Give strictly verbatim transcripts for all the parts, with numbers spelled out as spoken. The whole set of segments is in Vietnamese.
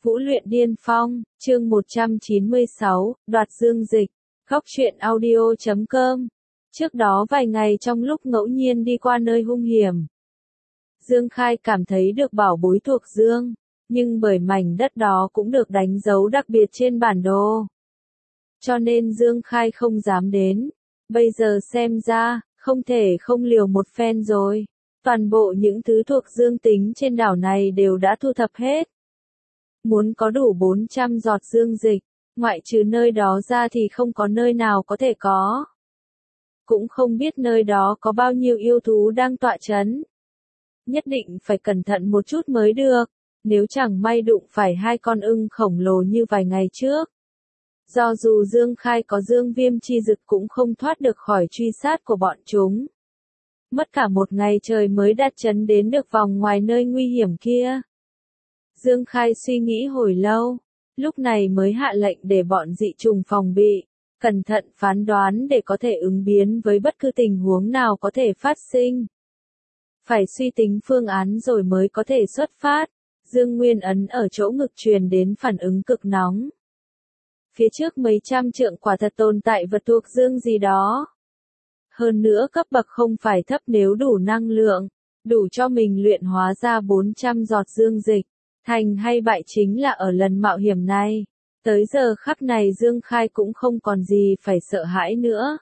Vũ luyện điên phong, chương một trăm chín mươi sáu, đoạt dương dịch, góc truyện audio chấm com. Trước đó vài ngày trong lúc ngẫu nhiên đi qua nơi hung hiểm, Dương Khai cảm thấy được bảo bối thuộc Dương, nhưng bởi mảnh đất đó cũng được đánh dấu đặc biệt trên bản đồ, cho nên Dương Khai không dám đến. Bây giờ xem ra, không thể không liều một phen rồi. Toàn bộ những thứ thuộc Dương tính trên đảo này đều đã thu thập hết. Muốn có đủ bốn trăm giọt dương dịch, ngoại trừ nơi đó ra thì không có nơi nào có thể có. Cũng không biết nơi đó có bao nhiêu yêu thú đang tọa chấn. Nhất định phải cẩn thận một chút mới được, nếu chẳng may đụng phải hai con ưng khổng lồ như vài ngày trước. Do dù Dương Khai có dương viêm chi dực cũng không thoát được khỏi truy sát của bọn chúng. Mất cả một ngày trời mới đặt chân đến được vòng ngoài nơi nguy hiểm kia. Dương Khai suy nghĩ hồi lâu, lúc này mới hạ lệnh để bọn dị trùng phòng bị, cẩn thận phán đoán để có thể ứng biến với bất cứ tình huống nào có thể phát sinh. Phải suy tính phương án rồi mới có thể xuất phát. Dương Nguyên ấn ở chỗ ngực truyền đến phản ứng cực nóng. Phía trước mấy trăm trượng quả thật tồn tại vật thuộc dương gì đó. Hơn nữa cấp bậc không phải thấp, nếu đủ năng lượng, đủ cho mình luyện hóa ra bốn trăm giọt dương dịch. Thành hay bại chính là ở lần mạo hiểm này. Tới giờ khắc này Dương Khai cũng không còn gì phải sợ hãi nữa.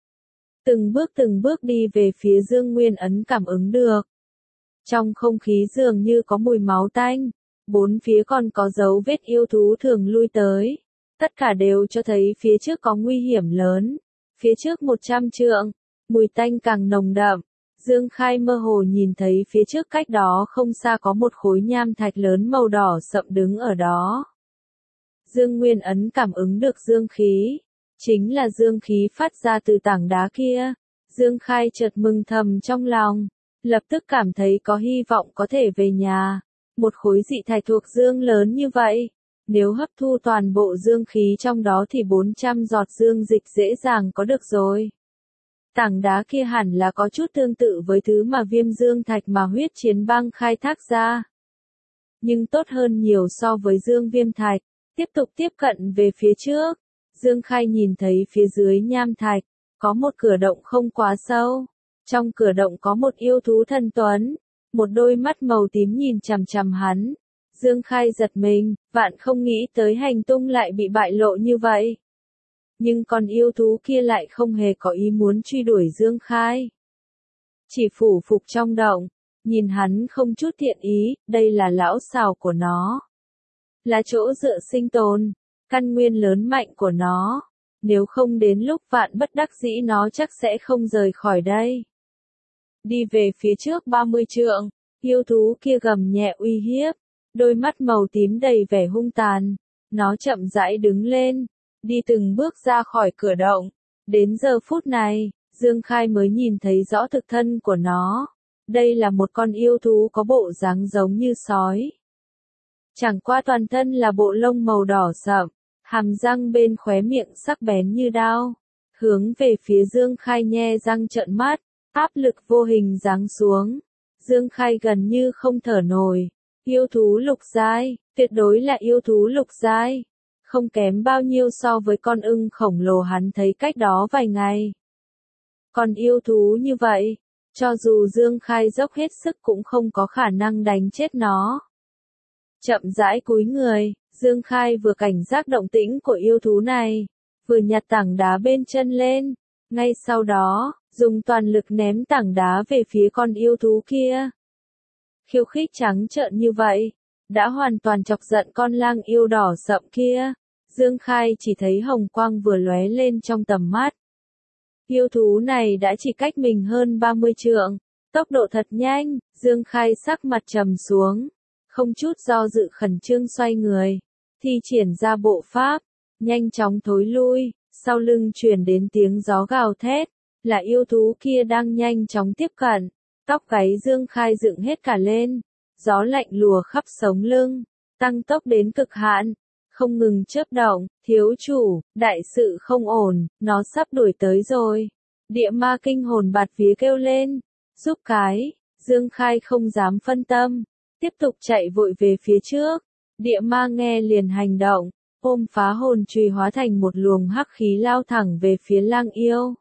Từng bước từng bước đi về phía Dương Nguyên ấn cảm ứng được. Trong không khí dường như có mùi máu tanh, bốn phía còn có dấu vết yêu thú thường lui tới. Tất cả đều cho thấy phía trước có nguy hiểm lớn. Phía trước một trăm trượng, mùi tanh càng nồng đậm. Dương Khai mơ hồ nhìn thấy phía trước cách đó không xa có một khối nham thạch lớn màu đỏ sậm đứng ở đó. Dương Nguyên ấn cảm ứng được dương khí, chính là dương khí phát ra từ tảng đá kia. Dương Khai chợt mừng thầm trong lòng, lập tức cảm thấy có hy vọng có thể về nhà. Một khối dị thạch thuộc dương lớn như vậy, nếu hấp thu toàn bộ dương khí trong đó thì bốn trăm giọt dương dịch dễ dàng có được rồi. Tảng đá kia hẳn là có chút tương tự với thứ mà viêm dương thạch mà huyết chiến băng khai thác ra. Nhưng tốt hơn nhiều so với dương viêm thạch. Tiếp tục tiếp cận về phía trước. Dương Khai nhìn thấy phía dưới nham thạch, có một cửa động không quá sâu. Trong cửa động có một yêu thú thân tuấn. Một đôi mắt màu tím nhìn chằm chằm hắn. Dương Khai giật mình, vạn không nghĩ tới hành tung lại bị bại lộ như vậy. Nhưng con yêu thú kia lại không hề có ý muốn truy đuổi Dương Khai. Chỉ phủ phục trong động, nhìn hắn không chút thiện ý, đây là lão xào của nó. Là chỗ dựa sinh tồn, căn nguyên lớn mạnh của nó. Nếu không đến lúc vạn bất đắc dĩ nó chắc sẽ không rời khỏi đây. Đi về phía trước ba mươi trượng, yêu thú kia gầm nhẹ uy hiếp, đôi mắt màu tím đầy vẻ hung tàn. Nó chậm rãi đứng lên, đi từng bước ra khỏi cửa động. Đến giờ phút này, Dương Khai mới nhìn thấy rõ thực thân của nó. Đây là một con yêu thú có bộ dáng giống như sói. Chẳng qua toàn thân là bộ lông màu đỏ sậm, hàm răng bên khóe miệng sắc bén như đao. Hướng về phía Dương Khai nhe răng trợn mắt, áp lực vô hình giáng xuống. Dương Khai gần như không thở nổi. Yêu thú lục giai, tuyệt đối là yêu thú lục giai. Không kém bao nhiêu so với con ưng khổng lồ hắn thấy cách đó vài ngày. Còn yêu thú như vậy, cho dù Dương Khai dốc hết sức cũng không có khả năng đánh chết nó. Chậm rãi cúi người, Dương Khai vừa cảnh giác động tĩnh của yêu thú này, vừa nhặt tảng đá bên chân lên. Ngay sau đó, dùng toàn lực ném tảng đá về phía con yêu thú kia. Khiêu khích trắng trợn như vậy, đã hoàn toàn chọc giận con lang yêu đỏ sậm kia. Dương Khai chỉ thấy hồng quang vừa lóe lên trong tầm mắt. Yêu thú này đã chỉ cách mình hơn ba mươi trượng, tốc độ thật nhanh. Dương Khai sắc mặt trầm xuống, không chút do dự khẩn trương xoay người, thi triển ra bộ pháp, nhanh chóng thối lui. Sau lưng truyền đến tiếng gió gào thét, là yêu thú kia đang nhanh chóng tiếp cận. Tóc gáy Dương Khai dựng hết cả lên, gió lạnh lùa khắp sống lưng, tăng tốc đến cực hạn, không ngừng chớp động. Thiếu chủ, đại sự không ổn, nó sắp đuổi tới rồi. Địa ma kinh hồn bạt vía kêu lên, giúp cái. Dương Khai không dám phân tâm, tiếp tục chạy vội về phía trước. Địa ma nghe liền hành động, ôm phá hồn chùy hóa thành một luồng hắc khí lao thẳng về phía lang yêu.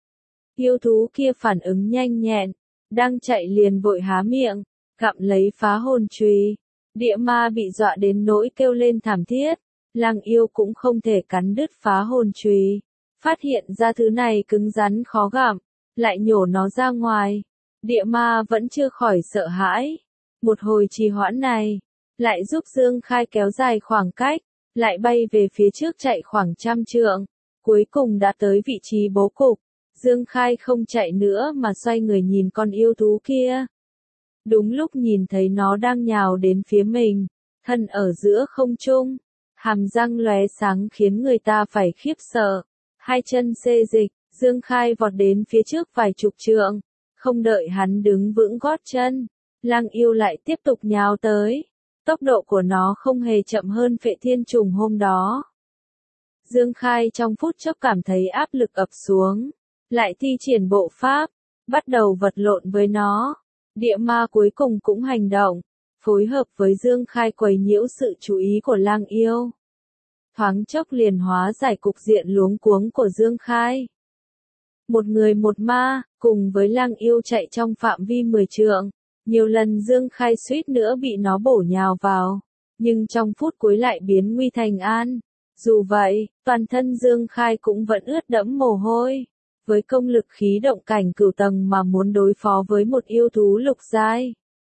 Yêu thú kia phản ứng nhanh nhẹn, đang chạy liền vội há miệng, gặm lấy phá hồn chùy. Địa ma bị dọa đến nỗi kêu lên thảm thiết, lang yêu cũng không thể cắn đứt phá hồn chùy. Phát hiện ra thứ này cứng rắn khó gặm, lại nhổ nó ra ngoài. Địa ma vẫn chưa khỏi sợ hãi. Một hồi trì hoãn này, lại giúp Dương Khai kéo dài khoảng cách, lại bay về phía trước chạy khoảng trăm trượng. Cuối cùng đã tới vị trí bố cục. Dương Khai không chạy nữa mà xoay người nhìn con yêu thú kia. Đúng lúc nhìn thấy nó đang nhào đến phía mình, thân ở giữa không trung, hàm răng lóe sáng khiến người ta phải khiếp sợ. Hai chân xê dịch, Dương Khai vọt đến phía trước vài chục trượng, không đợi hắn đứng vững gót chân, lang yêu lại tiếp tục nhào tới. Tốc độ của nó không hề chậm hơn Phệ Thiên Trùng hôm đó. Dương Khai trong phút chốc cảm thấy áp lực ập xuống, lại thi triển bộ pháp, bắt đầu vật lộn với nó. Địa ma cuối cùng cũng hành động, phối hợp với Dương Khai quấy nhiễu sự chú ý của lang yêu. Thoáng chốc liền hóa giải cục diện luống cuống của Dương Khai. Một người một ma, cùng với lang yêu chạy trong phạm vi mười trượng. Nhiều lần Dương Khai suýt nữa bị nó bổ nhào vào, nhưng trong phút cuối lại biến nguy thành an. Dù vậy, toàn thân Dương Khai cũng vẫn ướt đẫm mồ hôi. Với công lực khí động cảnh cửu tầng mà muốn đối phó với một yêu thú lục giai,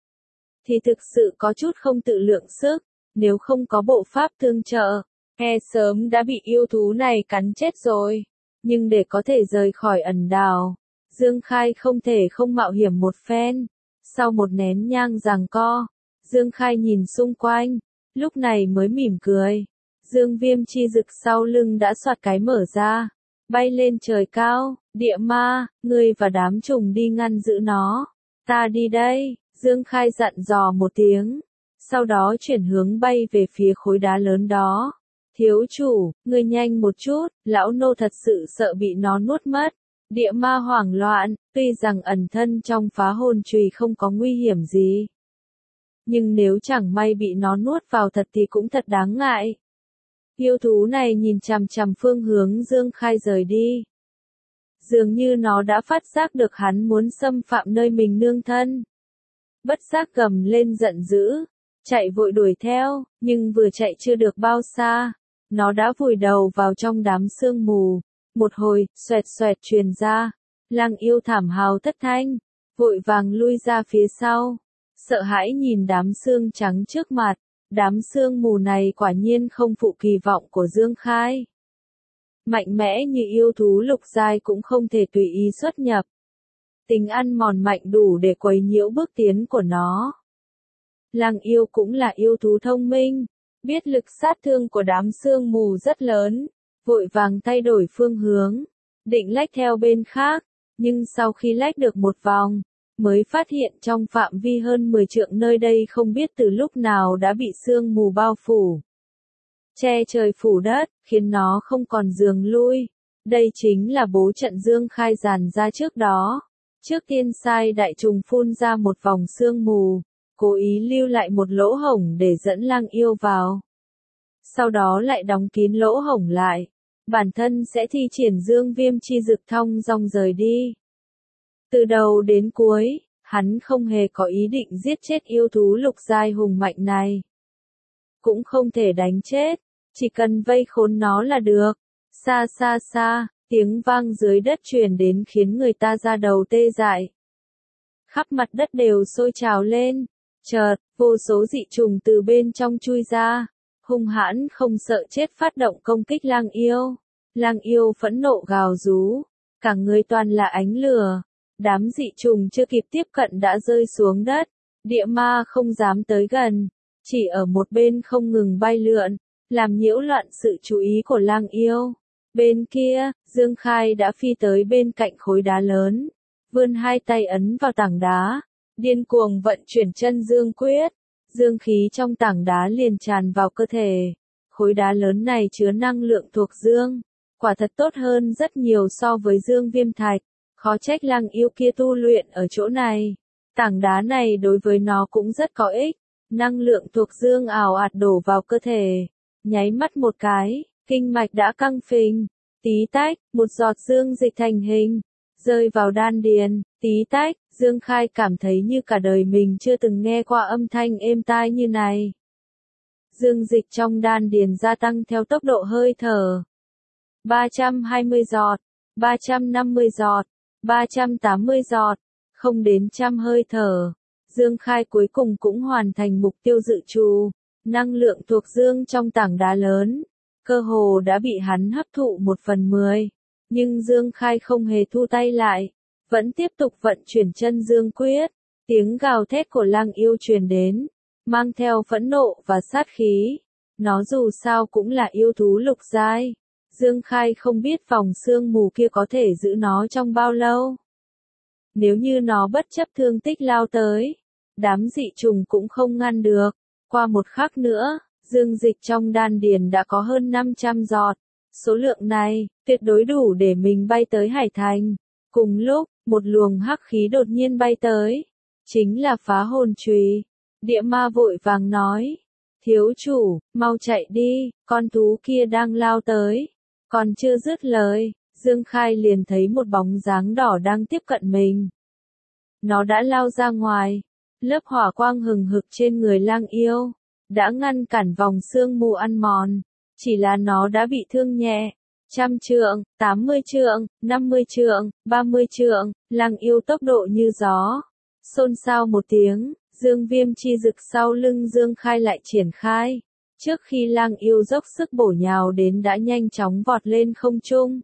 thì thực sự có chút không tự lượng sức, nếu không có bộ pháp tương trợ, e sớm đã bị yêu thú này cắn chết rồi. Nhưng để có thể rời khỏi ẩn đảo, Dương Khai không thể không mạo hiểm một phen. Sau một nén nhang giằng co, Dương Khai nhìn xung quanh, lúc này mới mỉm cười. Dương Viêm chi dực sau lưng đã xoạt cái mở ra, bay lên trời cao. Địa ma, ngươi và đám trùng đi ngăn giữ nó, ta đi đây. Dương Khai dặn dò một tiếng, sau đó chuyển hướng bay về phía khối đá lớn đó. Thiếu chủ, ngươi nhanh một chút, lão nô thật sự sợ bị nó nuốt mất. Địa ma hoảng loạn, tuy rằng ẩn thân trong phá hồn chùy không có nguy hiểm gì, nhưng nếu chẳng may bị nó nuốt vào thật thì cũng thật đáng ngại. Yêu thú này nhìn chằm chằm phương hướng Dương Khai rời đi. Dường như nó đã phát giác được hắn muốn xâm phạm nơi mình nương thân. Bất giác gầm lên giận dữ, chạy vội đuổi theo, nhưng vừa chạy chưa được bao xa, nó đã vùi đầu vào trong đám sương mù. Một hồi, xoẹt xoẹt truyền ra, lang yêu thảm hào thất thanh, vội vàng lui ra phía sau, sợ hãi nhìn đám sương trắng trước mặt. Đám sương mù này quả nhiên không phụ kỳ vọng của Dương Khai. Mạnh mẽ như yêu thú lục giai cũng không thể tùy ý xuất nhập. Tính ăn mòn mạnh đủ để quấy nhiễu bước tiến của nó. Lang yêu cũng là yêu thú thông minh, biết lực sát thương của đám sương mù rất lớn, vội vàng thay đổi phương hướng, định lách theo bên khác, nhưng sau khi lách được một vòng, mới phát hiện trong phạm vi hơn mười trượng nơi đây không biết từ lúc nào đã bị sương mù bao phủ. Che trời phủ đất, khiến nó không còn đường lui. Đây chính là bố trận Dương Khai dàn ra trước đó. Trước tiên sai đại trùng phun ra một vòng sương mù, cố ý lưu lại một lỗ hổng để dẫn lang yêu vào. Sau đó lại đóng kín lỗ hổng lại. Bản thân sẽ thi triển Dương Viêm chi dực thong dong rời đi. Từ đầu đến cuối, hắn không hề có ý định giết chết yêu thú lục giai hùng mạnh này. Cũng không thể đánh chết, chỉ cần vây khốn nó là được. Xa xa xa, tiếng vang dưới đất truyền đến khiến người ta ra đầu tê dại. Khắp mặt đất đều sôi trào lên, chợt, vô số dị trùng từ bên trong chui ra, hung hãn không sợ chết phát động công kích lang yêu. Lang yêu phẫn nộ gào rú, cả người toàn là ánh lửa. Đám dị trùng chưa kịp tiếp cận đã rơi xuống đất, địa ma không dám tới gần, chỉ ở một bên không ngừng bay lượn, làm nhiễu loạn sự chú ý của lang yêu. Bên kia, Dương Khai đã phi tới bên cạnh khối đá lớn, vươn hai tay ấn vào tảng đá, điên cuồng vận chuyển chân dương quyết, dương khí trong tảng đá liền tràn vào cơ thể. Khối đá lớn này chứa năng lượng thuộc dương, quả thật tốt hơn rất nhiều so với Dương Viêm thạch. Khó trách lang yêu kia tu luyện ở chỗ này. Tảng đá này đối với nó cũng rất có ích. năng lượng thuộc dương ào ạt đổ vào cơ thể. Nháy mắt một cái, kinh mạch đã căng phình. Tí tách, một giọt dương dịch thành hình, rơi vào đan điền. Tí tách, Dương Khai cảm thấy như cả đời mình chưa từng nghe qua âm thanh êm tai như này. Dương dịch trong đan điền gia tăng theo tốc độ hơi thở. ba trăm hai mươi giọt, ba trăm năm mươi giọt, ba trăm tám mươi giọt, không đến trăm hơi thở. Dương Khai cuối cùng cũng hoàn thành mục tiêu dự trù. Năng lượng thuộc dương trong tảng đá lớn, cơ hồ đã bị hắn hấp thụ một phần mười. Nhưng Dương Khai không hề thu tay lại, vẫn tiếp tục vận chuyển chân dương quyết. Tiếng gào thét của lang yêu truyền đến, mang theo phẫn nộ và sát khí. Nó dù sao cũng là yêu thú lục giai. Dương Khai không biết vòng sương mù kia có thể giữ nó trong bao lâu. Nếu như nó bất chấp thương tích lao tới, đám dị trùng cũng không ngăn được. Qua một khắc nữa, dương dịch trong đan điền đã có hơn năm trăm giọt. Số lượng này, tuyệt đối đủ để mình bay tới Hải Thành. Cùng lúc, một luồng hắc khí đột nhiên bay tới. Chính là phá hồn chùy. Địa ma vội vàng nói. Thiếu chủ, mau chạy đi, con thú kia đang lao tới. Còn chưa dứt lời, Dương Khai liền thấy một bóng dáng đỏ đang tiếp cận mình. Nó đã lao ra ngoài. Lớp hỏa quang hừng hực trên người lang yêu đã ngăn cản vòng sương mù ăn mòn. Chỉ là nó đã bị thương nhẹ. Trăm trượng, tám mươi trượng, năm mươi trượng, ba mươi trượng, lang yêu tốc độ như gió. Xôn xao một tiếng, dương viêm chi dực sau lưng Dương Khai lại triển khai. Trước khi lang yêu dốc sức bổ nhào đến đã nhanh chóng vọt lên không trung.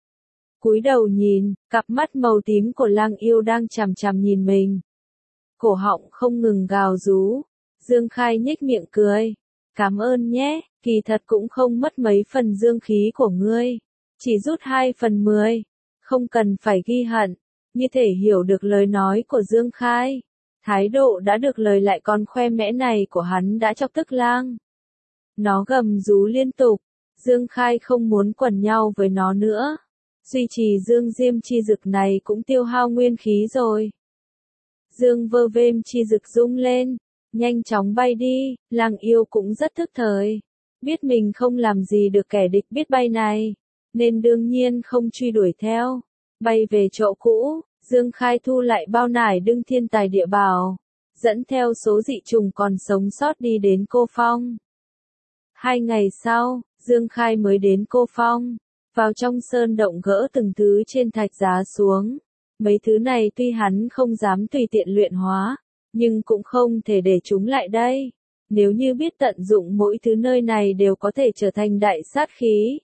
Cúi đầu nhìn, cặp mắt màu tím của lang yêu đang chằm chằm nhìn mình. Cổ họng không ngừng gào rú. Dương Khai nhếch miệng cười. Cảm ơn nhé, kỳ thật cũng không mất mấy phần dương khí của ngươi. Chỉ rút hai phần mười. Không cần phải ghi hận. Như thể hiểu được lời nói của Dương Khai. Thái độ đã được lời lại còn khoe mẽ này của hắn đã chọc tức lang. Nó gầm rú liên tục. Dương Khai không muốn quẩn nhau với nó nữa. Duy trì dương diêm chi dực này cũng tiêu hao nguyên khí rồi. Dương vơ vêm chi dực rung lên. Nhanh chóng bay đi, lang yêu cũng rất thức thời. Biết mình không làm gì được kẻ địch biết bay này. Nên đương nhiên không truy đuổi theo. Bay về chỗ cũ, Dương Khai thu lại bao nải đương thiên tài địa bảo. Dẫn theo số dị trùng còn sống sót đi đến Cô Phong. Hai ngày sau, Dương Khai mới đến Cô Phong. Vào trong sơn động gỡ từng thứ trên thạch giá xuống. Mấy thứ này tuy hắn không dám tùy tiện luyện hóa, nhưng cũng không thể để chúng lại đây. Nếu như biết tận dụng mỗi thứ nơi này đều có thể trở thành đại sát khí.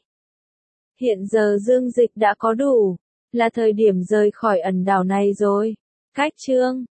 Hiện giờ dương dịch đã có đủ, là thời điểm rời khỏi ẩn đảo này rồi. Cách chương